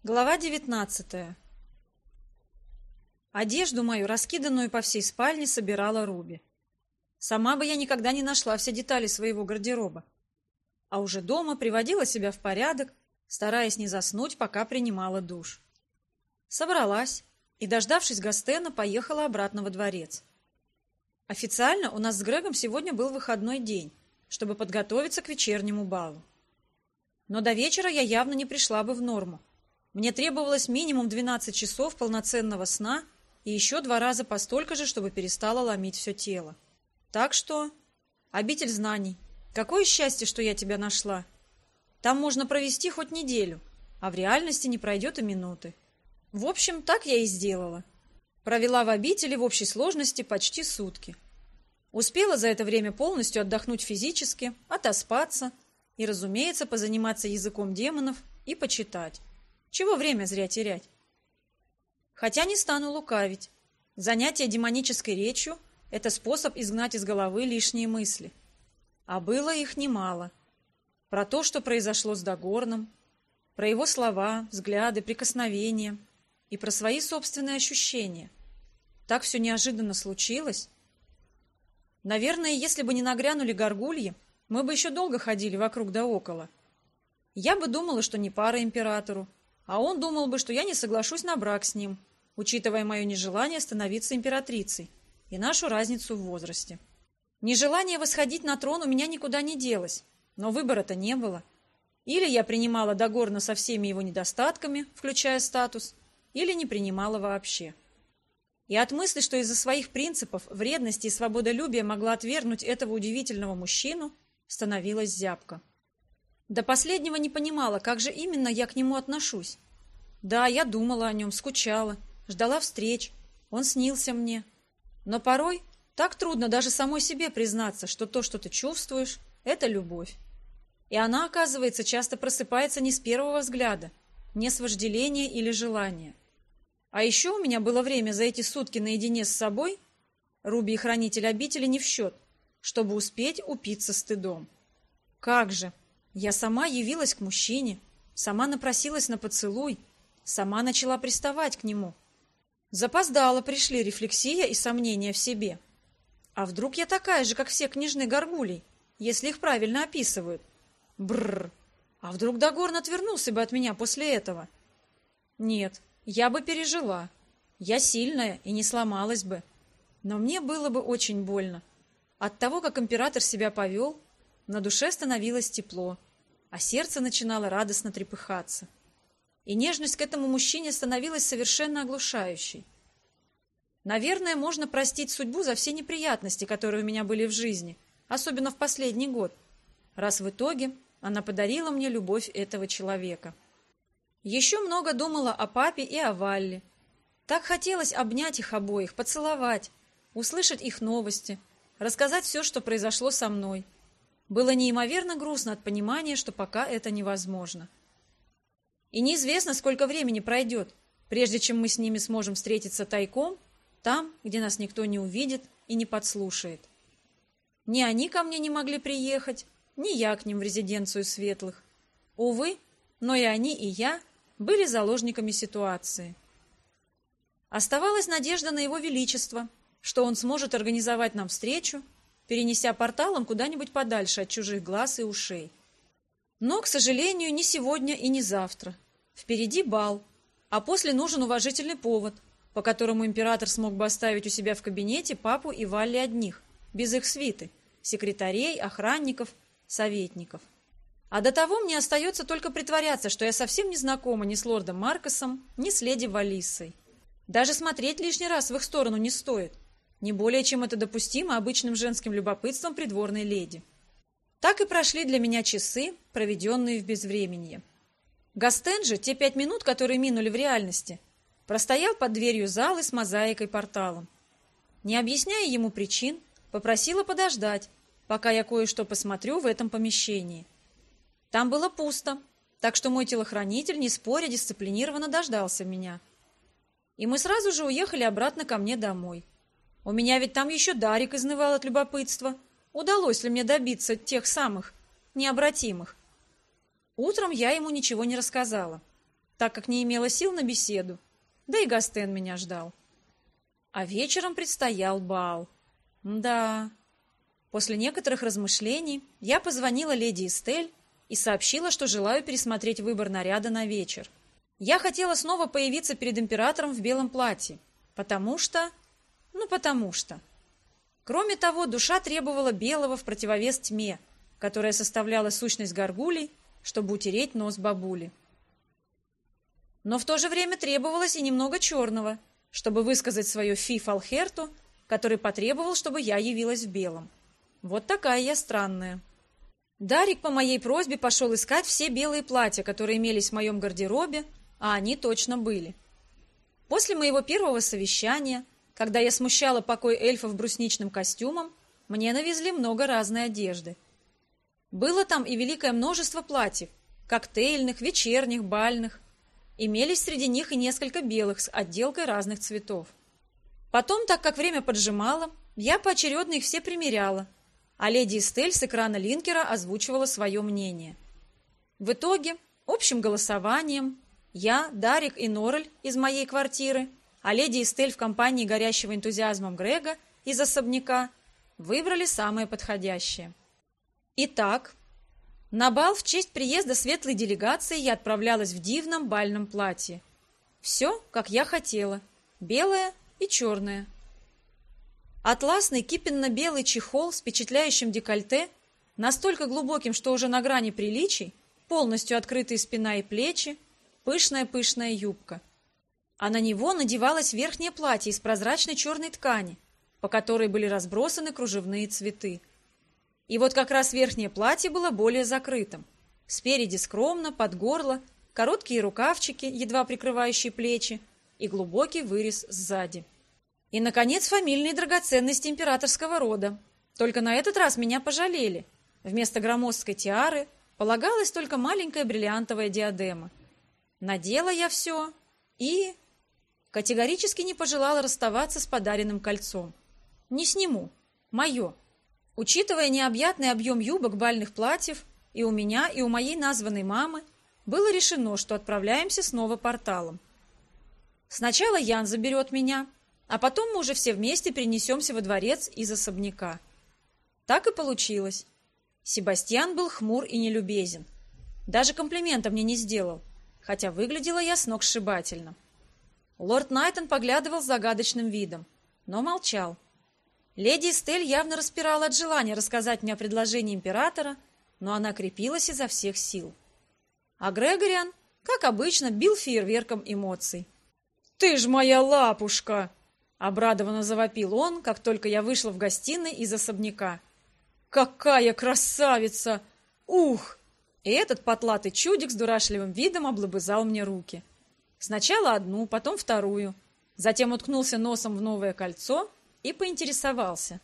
Глава 19. Одежду мою, раскиданную по всей спальне, собирала Руби. Сама бы я никогда не нашла все детали своего гардероба. А уже дома приводила себя в порядок, стараясь не заснуть, пока принимала душ. Собралась и, дождавшись Гастена, поехала обратно во дворец. Официально у нас с Грегом сегодня был выходной день, чтобы подготовиться к вечернему балу. Но до вечера я явно не пришла бы в норму. Мне требовалось минимум 12 часов полноценного сна и еще 2 раза по столько же, чтобы перестало ломить все тело. Так что... Обитель знаний. Какое счастье, что я тебя нашла. Там можно провести хоть неделю, а в реальности не пройдет и минуты. В общем, так я и сделала. Провела в обители в общей сложности почти сутки. Успела за это время полностью отдохнуть физически, отоспаться и, разумеется, позаниматься языком демонов и почитать. Чего время зря терять? Хотя не стану лукавить. Занятие демонической речью – это способ изгнать из головы лишние мысли. А было их немало. Про то, что произошло с Дагорном, про его слова, взгляды, прикосновения и про свои собственные ощущения. Так все неожиданно случилось. Наверное, если бы не нагрянули горгульи, мы бы еще долго ходили вокруг да около. Я бы думала, что не пара императору, а он думал бы, что я не соглашусь на брак с ним, учитывая мое нежелание становиться императрицей и нашу разницу в возрасте. Нежелание восходить на трон у меня никуда не делось, но выбора-то не было. Или я принимала Дагорна со всеми его недостатками, включая статус, или не принимала вообще. И от мысли, что из-за своих принципов, вредности и свободолюбия могла отвергнуть этого удивительного мужчину, становилась зябко. До последнего не понимала, как же именно я к нему отношусь. Да, я думала о нем, скучала, ждала встреч, он снился мне. Но порой так трудно даже самой себе признаться, что то, что ты чувствуешь, это любовь. И она, оказывается, часто просыпается не с первого взгляда, не с вожделения или желания. А еще у меня было время за эти сутки наедине с собой, Руби и хранитель обители не в счет, чтобы успеть упиться стыдом. Как же! Я сама явилась к мужчине, сама напросилась на поцелуй, сама начала приставать к нему. Запоздало пришли рефлексия и сомнения в себе. А вдруг я такая же, как все княжны горгулей, если их правильно описывают? Бррр! А вдруг Дагорн отвернулся бы от меня после этого? Нет, я бы пережила. Я сильная и не сломалась бы. Но мне было бы очень больно. От того, как император себя повел, на душе становилось тепло, а сердце начинало радостно трепыхаться. И нежность к этому мужчине становилась совершенно оглушающей. Наверное, можно простить судьбу за все неприятности, которые у меня были в жизни, особенно в последний год, раз в итоге она подарила мне любовь этого человека. Еще много думала о папе и о Валле. Так хотелось обнять их обоих, поцеловать, услышать их новости, рассказать все, что произошло со мной. Было неимоверно грустно от понимания, что пока это невозможно. И неизвестно, сколько времени пройдет, прежде чем мы с ними сможем встретиться тайком, там, где нас никто не увидит и не подслушает. Ни они ко мне не могли приехать, ни я к ним в резиденцию светлых. Увы, но и они, и я были заложниками ситуации. Оставалась надежда на его величество, что он сможет организовать нам встречу, перенеся порталом куда-нибудь подальше от чужих глаз и ушей. Но, к сожалению, не сегодня и не завтра. Впереди бал, а после нужен уважительный повод, по которому император смог бы оставить у себя в кабинете папу и Валли одних, без их свиты, секретарей, охранников, советников. А до того мне остается только притворяться, что я совсем не знакома ни с лордом Маркосом, ни с леди Валиссой. Даже смотреть лишний раз в их сторону не стоит. Не более чем это допустимо обычным женским любопытством придворной леди. Так и прошли для меня часы, проведенные в безвременье. Гастен же, те 5 минут, которые минули в реальности, простоял под дверью залы с мозаикой-порталом. Не объясняя ему причин, попросила подождать, пока я кое-что посмотрю в этом помещении. Там было пусто, так что мой телохранитель, не споря, дисциплинированно дождался меня. И мы сразу же уехали обратно ко мне домой. У меня ведь там еще Дарик изнывал от любопытства. Удалось ли мне добиться тех самых необратимых? Утром я ему ничего не рассказала. так как не имела сил на беседу, да и Гастен меня ждал. А вечером предстоял бал. Да. После некоторых размышлений я позвонила леди Эстель и сообщила, что желаю пересмотреть выбор наряда на вечер. Я хотела снова появиться перед императором в белом платье, потому что... Кроме того, душа требовала белого в противовес тьме, которая составляла сущность горгулей, чтобы утереть нос бабули. Но в то же время требовалось и немного черного, чтобы высказать свое фи Фалхерту, который потребовал, чтобы я явилась в белом. Вот такая я странная. Дарик по моей просьбе пошел искать все белые платья, которые имелись в моем гардеробе, а они точно были. После моего первого совещания, когда я смущала покой эльфов брусничным костюмом, мне навезли много разной одежды. Было там и великое множество платьев, коктейльных, вечерних, бальных. Имелись среди них и несколько белых с отделкой разных цветов. Потом, так как время поджимало, я поочередно их все примеряла, а леди Эстель с экрана линкера озвучивала свое мнение. В итоге, общим голосованием, я, Дарик и Норрель из моей квартиры, а леди Эстель в компании горящего энтузиазмом Грега из особняка выбрали самое подходящее. Итак, на бал в честь приезда светлой делегации я отправлялась в дивном бальном платье. Все, как я хотела, белое и черное. Атласный кипенно-белый чехол с впечатляющим декольте, настолько глубоким, что уже на грани приличий, полностью открытые спина и плечи, пышная-пышная юбка. А на него надевалось верхнее платье из прозрачной черной ткани, по которой были разбросаны кружевные цветы. И вот как раз верхнее платье было более закрытым. Спереди скромно, под горло, короткие рукавчики, едва прикрывающие плечи, и глубокий вырез сзади. И, наконец, фамильные драгоценности императорского рода. Только на этот раз меня пожалели. Вместо громоздкой тиары полагалась только маленькая бриллиантовая диадема. Надела я все и... категорически не пожелала расставаться с подаренным кольцом. Не сниму. Мое. Учитывая необъятный объем юбок бальных платьев, и у меня, и у моей названной мамы, было решено, что отправляемся снова порталом. Сначала Ян заберет меня, а потом мы уже все вместе перенесемся во дворец из особняка. Так и получилось. Себастьян был хмур и нелюбезен. Даже комплимента мне не сделал, хотя выглядела я сногсшибательно. Лорд Найтон поглядывал с загадочным видом, но молчал. Леди Эстель явно распирала от желания рассказать мне о предложении императора, но она крепилась изо всех сил. А Грегориан, как обычно, бил фейерверком эмоций. «Ты ж моя лапушка!» — обрадованно завопил он, как только я вышла в гостиной из особняка. «Какая красавица! Ух!» И этот потлатый чудик с дурашливым видом облобызал мне руки. Сначала одну, потом вторую. Затем уткнулся носом в новое кольцо и поинтересовался.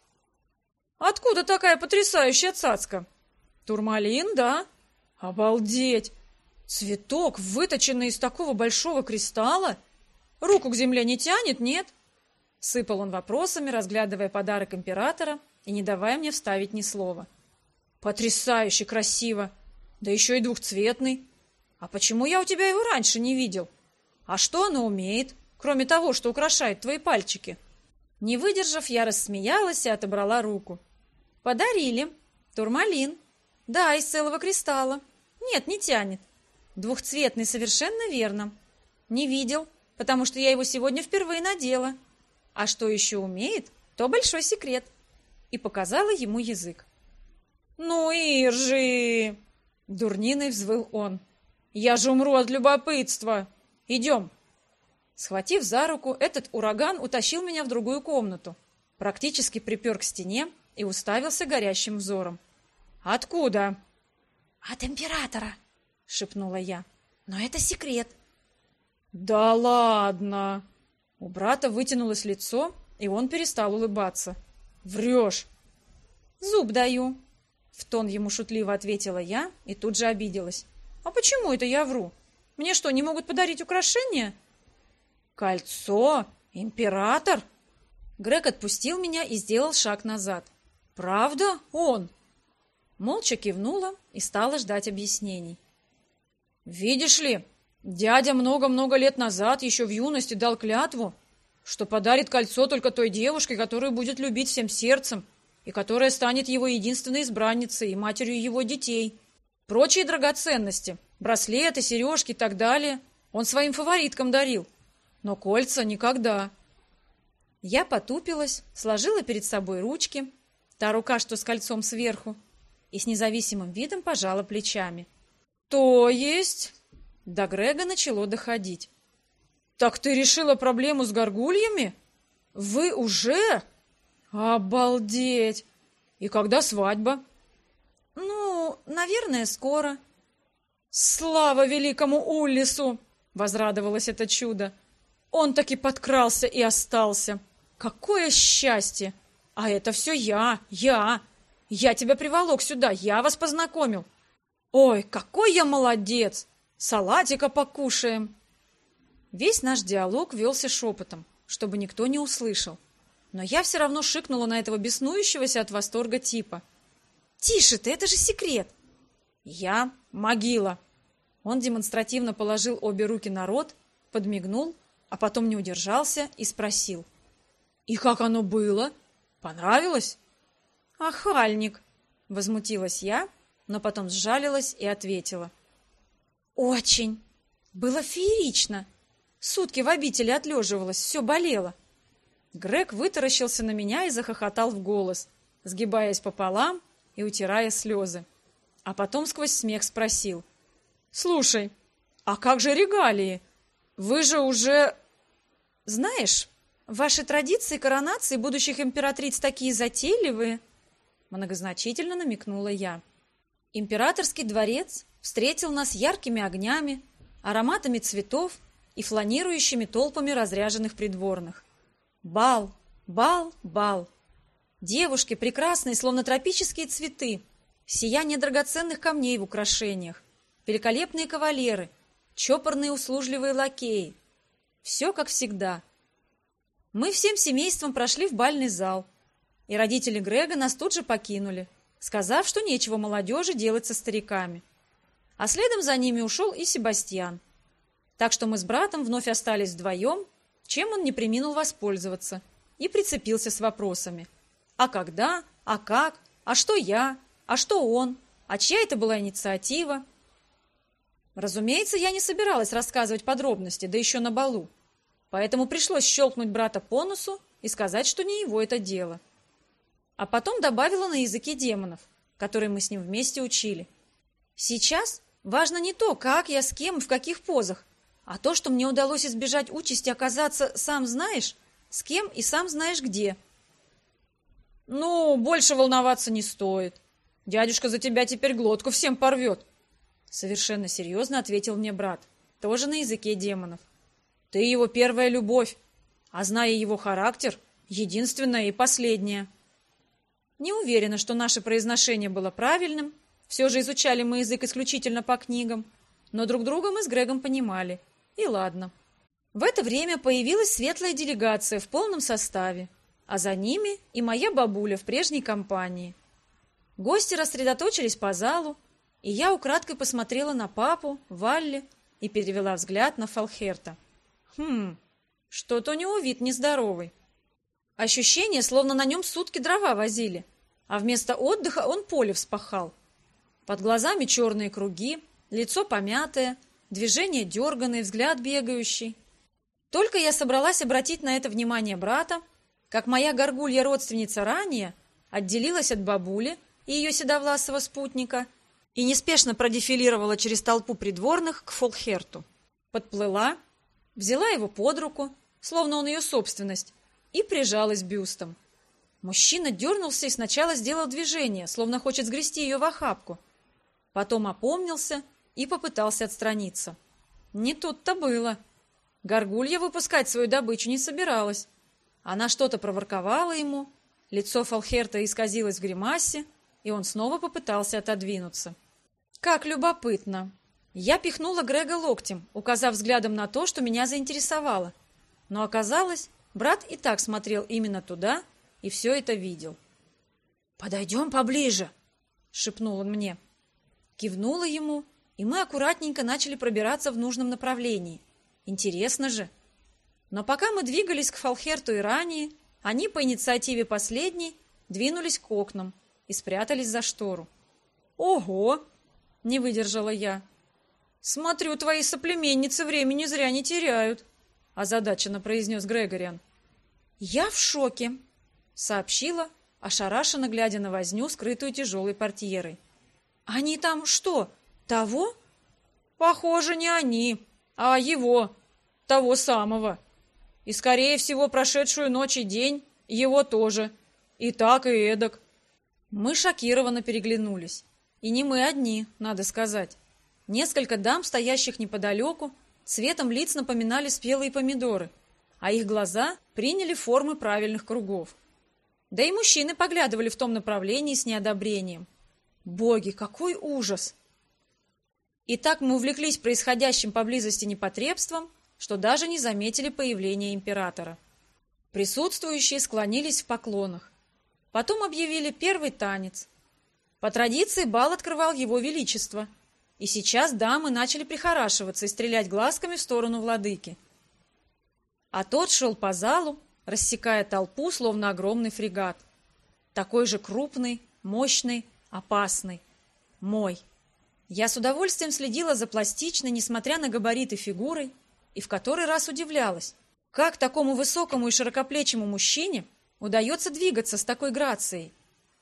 «Откуда такая потрясающая цацка?» «Турмалин, да? Обалдеть! Цветок, выточенный из такого большого кристалла? Руку к земле не тянет, нет?» Сыпал он вопросами, разглядывая подарок императора и не давая мне вставить ни слова. «Потрясающе красиво! Да еще и двухцветный! А почему я у тебя его раньше не видел? А что оно умеет, кроме того, что украшает твои пальчики?» Не выдержав, я рассмеялась и отобрала руку. «Подарили. Турмалин. Да, из целого кристалла. Нет, не тянет. Двухцветный, совершенно верно. Не видел, потому что я его сегодня впервые надела. А что еще умеет, то большой секрет». И показала ему язык. «Ну, Иржи!» — дурниной взвыл он. «Я же умру от любопытства. Идем». Схватив за руку, этот ураган утащил меня в другую комнату, практически припер к стене и уставился горящим взором. «Откуда?» «От императора», — шепнула я. «Но это секрет». «Да ладно!» У брата вытянулось лицо, и он перестал улыбаться. «Врешь!» «Зуб даю», — в тон ему шутливо ответила я и тут же обиделась. «А почему это я вру? Мне что, не могут подарить украшения?» «Кольцо? Император?» Грег отпустил меня и сделал шаг назад. «Правда? Он?» Молча кивнула и стала ждать объяснений. «Видишь ли, Дядя много-много лет назад, еще в юности, дал клятву, что подарит кольцо только той девушке, которую будет любить всем сердцем, и которая станет его единственной избранницей и матерью его детей. Прочие драгоценности, браслеты, сережки и так далее, он своим фавориткам дарил, но кольца никогда. Я потупилась, сложила перед собой ручки, та рука, что с кольцом сверху, и с независимым видом пожала плечами. То есть... До Грега начало доходить. «Так ты решила проблему с горгульями? Вы уже? Обалдеть! И когда свадьба?» «Ну, наверное, скоро». «Слава великому Уллису!» — возрадовалось это чудо. «Он таки подкрался и остался. Какое счастье! А это все я. Я тебя приволок сюда, я вас познакомил. Ой, какой я молодец! Салатика покушаем!» Весь наш диалог велся шепотом, чтобы никто не услышал. Но я все равно шикнула на этого беснующегося от восторга типа. «Тише ты, это же секрет!» «Я могила!» Он демонстративно положил обе руки на рот, подмигнул, а потом не удержался и спросил. «И как оно было? Понравилось?» «Ахальник!» — возмутилась я, но потом сжалилась и ответила. «Очень! Было феерично! Сутки в обители отлеживалась, все болело!» Грег вытаращился на меня и захохотал в голос, сгибаясь пополам и утирая слезы. А потом сквозь смех спросил. «Слушай, а как же регалии? Вы же уже...» «Знаешь, ваши традиции коронации будущих императриц такие затейливые!» Многозначительно намекнула я. Императорский дворец встретил нас яркими огнями, ароматами цветов и фланирующими толпами разряженных придворных. Бал, бал, бал. Девушки прекрасные, словно тропические цветы, сияние драгоценных камней в украшениях, великолепные кавалеры, чопорные услужливые лакеи. Все как всегда. Мы всем семейством прошли в бальный зал, и родители Грега нас тут же покинули, сказав, что нечего молодежи делать со стариками. А следом за ними ушел и Себастьян. Так что мы с братом вновь остались вдвоем, чем он не преминул воспользоваться, и прицепился с вопросами. А когда? А как? А что я? А что он? А чья это была инициатива? Разумеется, я не собиралась рассказывать подробности, да еще на балу. Поэтому пришлось щелкнуть брата по носу и сказать, что не его это дело. А потом добавила на языке демонов, которые мы с ним вместе учили. Сейчас важно не то, как я, с кем и в каких позах, а то, что мне удалось избежать участи оказаться сам знаешь, с кем и сам знаешь где. «Ну, больше волноваться не стоит. Дядюшка за тебя теперь глотку всем порвет», — совершенно серьезно ответил мне брат, тоже на языке демонов. «Ты его первая любовь, а зная его характер, единственная и последняя». Не уверена, что наше произношение было правильным, все же изучали мы язык исключительно по книгам, но друг друга мы с Грегом понимали. И ладно. В это время появилась светлая делегация в полном составе, а за ними и моя бабуля в прежней компании. Гости рассредоточились по залу, и я украдкой посмотрела на папу, Валли и перевела взгляд на Фалхерта. Что-то у него вид нездоровый. Ощущение, словно на нем сутки дрова возили, а вместо отдыха он поле вспахал. Под глазами черные круги, лицо помятое, движения дерганые, взгляд бегающий. Только я собралась обратить на это внимание брата, как моя горгулья-родственница ранее отделилась от бабули и ее седовласого спутника и неспешно продефилировала через толпу придворных к Фолхерту. Подплыла, взяла его под руку, словно он ее собственность, и прижалась бюстом. Мужчина дернулся и сначала сделал движение, словно хочет сгрести ее в охапку. Потом опомнился и попытался отстраниться. Не тут-то было. Горгулья выпускать свою добычу не собиралась. Она что-то проворковала ему, лицо Фалхерта исказилось в гримасе, и он снова попытался отодвинуться. Как любопытно. Я пихнула Грега локтем, указав взглядом на то, что меня заинтересовало. Но оказалось, брат и так смотрел именно туда и все это видел. «Подойдем поближе», — шепнул он мне. Кивнула ему и мы аккуратненько начали пробираться в нужном направлении. Интересно же. Но пока мы двигались к Фалхерту и ранее, они по инициативе последней двинулись к окнам и спрятались за штору. «Ого!» — не выдержала я. «Смотрю, твои соплеменницы времени зря не теряют», — озадаченно произнес Грегориан. «Я в шоке», — сообщила, ошарашенно глядя на возню, скрытую тяжелой портьерой. «Они там что, того?» «Похоже, не они, а его, того самого. И, скорее всего, прошедшую ночь и день его тоже. И так, и эдак». Мы шокированно переглянулись. И не мы одни, надо сказать. Несколько дам, стоящих неподалеку, цветом лиц напоминали спелые помидоры, а их глаза приняли формы правильных кругов. Да и мужчины поглядывали в том направлении с неодобрением. Боги, какой ужас! И так мы увлеклись происходящим поблизости непотребством, что даже не заметили появления императора. Присутствующие склонились в поклонах. Потом объявили первый танец. По традиции бал открывал его величество, и сейчас дамы начали прихорашиваться и стрелять глазками в сторону владыки. А тот шел по залу, рассекая толпу, словно огромный фрегат. Такой же крупный, мощный, опасный. Мой. Я с удовольствием следила за пластичной, несмотря на габариты, фигурой, и в который раз удивлялась, как такому высокому и широкоплечему мужчине удается двигаться с такой грацией.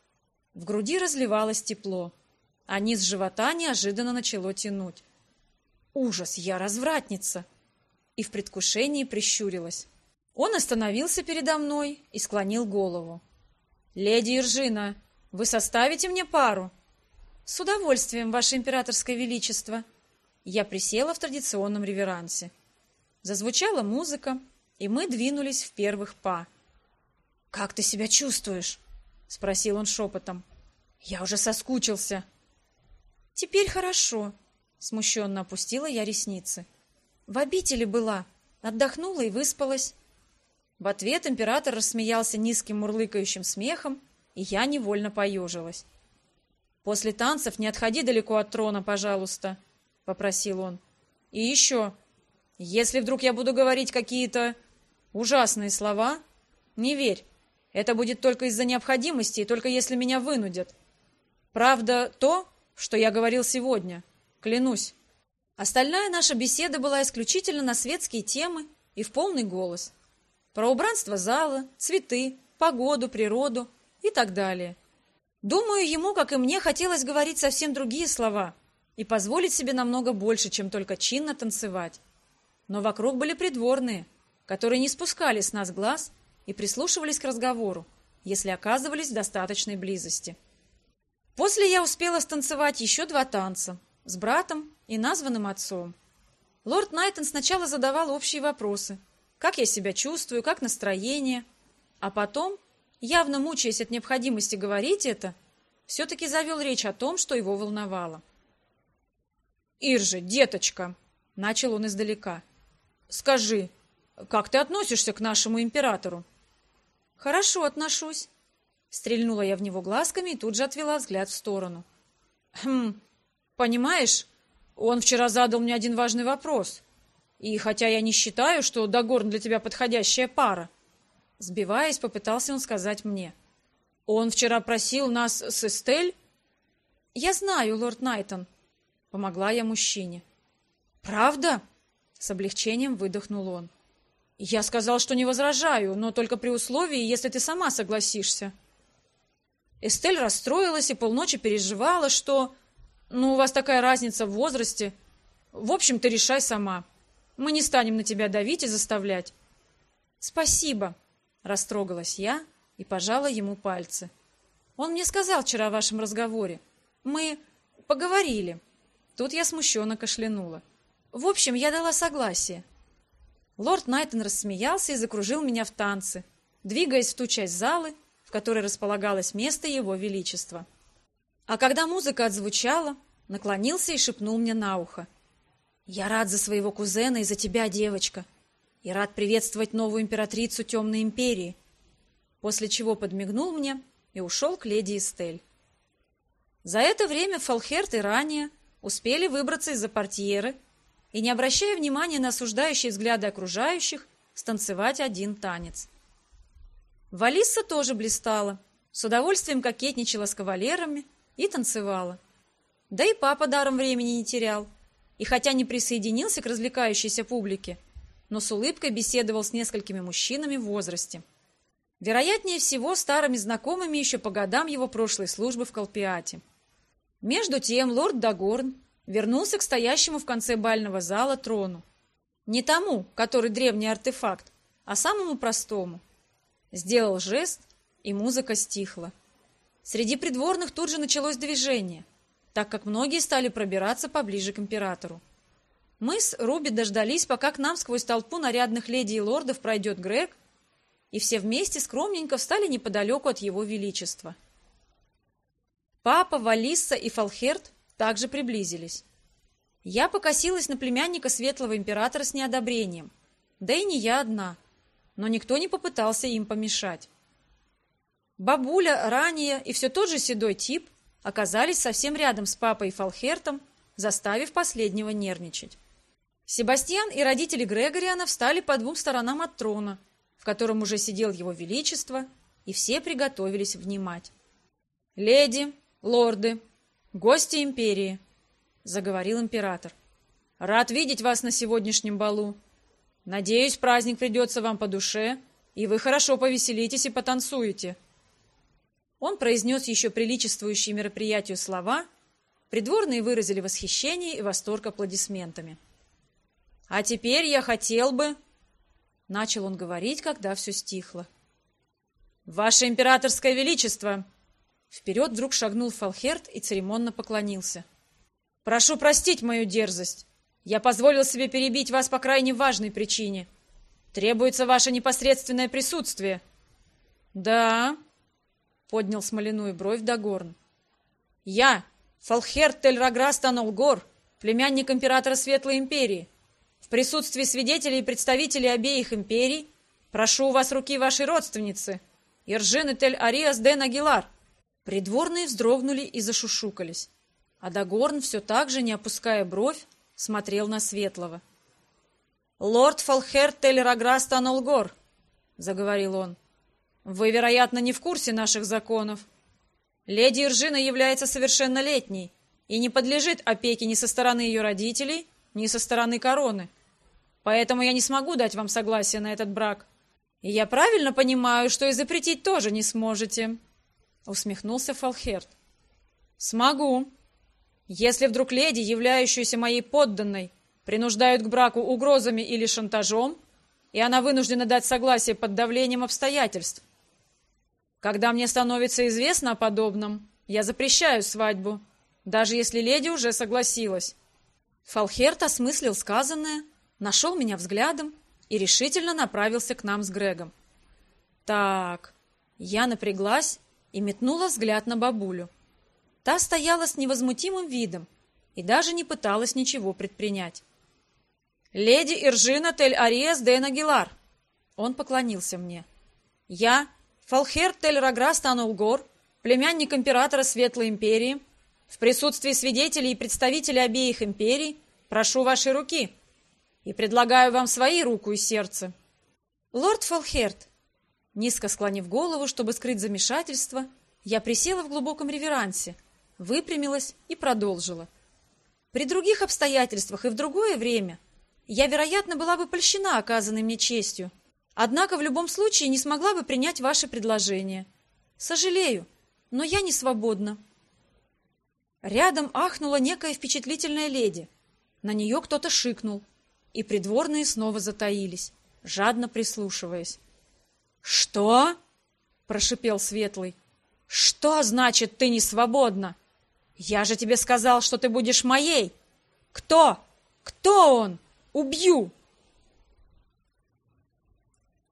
В груди разливалось тепло, а низ живота неожиданно начало тянуть. Ужас, я развратница! И в предвкушении прищурилась. Он остановился передо мной и склонил голову. «Леди Иржина, вы составите мне пару?» «С удовольствием, ваше императорское величество!» Я присела в традиционном реверансе. Зазвучала музыка, и мы двинулись в первых па. «Как ты себя чувствуешь?» — спросил он шепотом. «Я уже соскучился». «Теперь хорошо», — смущенно опустила я ресницы. «В обители была, отдохнула и выспалась». В ответ император рассмеялся низким мурлыкающим смехом, и я невольно поежилась. «После танцев не отходи далеко от трона, пожалуйста», — попросил он. «И еще, если вдруг я буду говорить какие-то ужасные слова, не верь, это будет только из-за необходимости и только если меня вынудят. Правда то, что я говорил сегодня, клянусь». Остальная наша беседа была исключительно на светские темы и в полный голос. Про убранство зала, цветы, погоду, природу и так далее. Думаю, ему, как и мне, хотелось говорить совсем другие слова и позволить себе намного больше, чем только чинно танцевать. Но вокруг были придворные, которые не спускали с нас глаз и прислушивались к разговору, если оказывались в достаточной близости. После я успела станцевать еще 2 танца с братом и названным отцом. Лорд Найтон сначала задавал общие вопросы, как я себя чувствую, как настроение, а потом, явно мучаясь от необходимости говорить это, все-таки завел речь о том, что его волновало. «Иржа, деточка!» — начал он издалека. «Скажи, как ты относишься к нашему императору?» «Хорошо отношусь», — стрельнула я в него глазками и тут же отвела взгляд в сторону. Понимаешь, он вчера задал мне один важный вопрос. И хотя я не считаю, что Дагорн для тебя подходящая пара, сбиваясь, попытался он сказать мне. Он вчера просил нас с Эстель... Я знаю, лорд Найтон. Помогла я мужчине. Правда? С облегчением выдохнул он. Я сказал, что не возражаю, но только при условии, если ты сама согласишься. Эстель расстроилась и полночи переживала, что... у вас такая разница в возрасте. В общем, ты решай сама. Мы не станем на тебя давить и заставлять. Спасибо, растрогалась я и пожала ему пальцы. Он мне сказал вчера о вашем разговоре. Мы поговорили. Тут я смущенно кашлянула. В общем, я дала согласие. Лорд Найтон рассмеялся и закружил меня в танцы, двигаясь в ту часть залы, в которой располагалось место его величества. А когда музыка отзвучала, наклонился и шепнул мне на ухо. «Я рад за своего кузена и за тебя, девочка, и рад приветствовать новую императрицу Темной Империи», после чего подмигнул мне и ушел к леди Эстель. За это время Фалхерт и ранее успели выбраться из-за портьеры и, не обращая внимания на осуждающие взгляды окружающих, станцевать один танец. Валисса тоже блистала, с удовольствием кокетничала с кавалерами и танцевала. Да и папа даром времени не терял, и хотя не присоединился к развлекающейся публике, но с улыбкой беседовал с несколькими мужчинами в возрасте. Вероятнее всего, старыми знакомыми еще по годам его прошлой службы в Колпиате. Между тем лорд Дагорн вернулся к стоящему в конце бального зала трону. Не тому, который древний артефакт, а самому простому. Сделал жест, и музыка стихла. Среди придворных тут же началось движение, так как многие стали пробираться поближе к императору. Мы с Руби дождались, пока к нам сквозь толпу нарядных леди и лордов пройдет Грег, и все вместе скромненько встали неподалеку от его величества. Папа, Валисса и Фалхерт также приблизились. Я покосилась на племянника светлого императора с неодобрением, да и не я одна, но никто не попытался им помешать. Бабуля, Рания и все тот же седой тип оказались совсем рядом с папой и Фалхертом, заставив последнего нервничать. Себастьян и родители Грегориана встали по двум сторонам от трона, в котором уже сидел его величество, и все приготовились внимать. «Леди, лорды, гости империи», — заговорил император, — «рад видеть вас на сегодняшнем балу. Надеюсь, праздник придется вам по душе, и вы хорошо повеселитесь и потанцуете». Он произнес еще приличествующие мероприятию слова, придворные выразили восхищение и восторг аплодисментами. «А теперь я хотел бы...» Начал он говорить, когда все стихло. «Ваше императорское величество!» Вперед вдруг шагнул Фалхерт и церемонно поклонился. «Прошу простить мою дерзость. Я позволил себе перебить вас по крайне важной причине. Требуется ваше непосредственное присутствие». «Да...» — поднял смоляную бровь Дагорн. «Я, Фалхерт Тель-Раграст Анолгор, племянник императора Светлой Империи, в присутствии свидетелей и представителей обеих империй, прошу у вас руки вашей родственницы, Иржины Тель-Ариас Ден Агилар». Придворные вздрогнули и зашушукались, а Дагорн, все так же, не опуская бровь, смотрел на Светлого. «Лорд Фалхерт Тель-Раграст Анолгор», — заговорил он, — «вы, вероятно, не в курсе наших законов. Леди Иржина является совершеннолетней и не подлежит опеке ни со стороны ее родителей, ни со стороны короны. Поэтому я не смогу дать вам согласие на этот брак. И я правильно понимаю, что и запретить тоже не сможете?» Усмехнулся Фалхерт. «Смогу. Если вдруг леди, являющуюся моей подданной, принуждают к браку угрозами или шантажом, и она вынуждена дать согласие под давлением обстоятельств. Когда мне становится известно о подобном, я запрещаю свадьбу, даже если леди уже согласилась». Фалхерт осмыслил сказанное, нашел меня взглядом и решительно направился к нам с Грегом. Так, я напряглась и метнула взгляд на бабулю. Та стояла с невозмутимым видом и даже не пыталась ничего предпринять. «Леди Иржина Тель-Ариас Ден Агилар», — он поклонился мне. «Я, Фалхерт Тель-Раграст Анолгор, племянник императора Светлой Империи, в присутствии свидетелей и представителей обеих империй, прошу вашей руки и предлагаю вам свои руку и сердце». «Лорд Фалхерт», низко склонив голову, чтобы скрыть замешательство, я присела в глубоком реверансе, выпрямилась и продолжила. «При других обстоятельствах и в другое время я, вероятно, была бы польщена оказанной мне честью, однако в любом случае не смогла бы принять ваше предложение. Сожалею, но я не свободна». Рядом ахнула некая впечатлительная леди. На нее кто-то шикнул, и придворные снова затаились, жадно прислушиваясь. «Что?» — прошипел Светлый. «Что значит, ты не свободна? Я же тебе сказал, что ты будешь моей! Кто? Кто он? Убью!»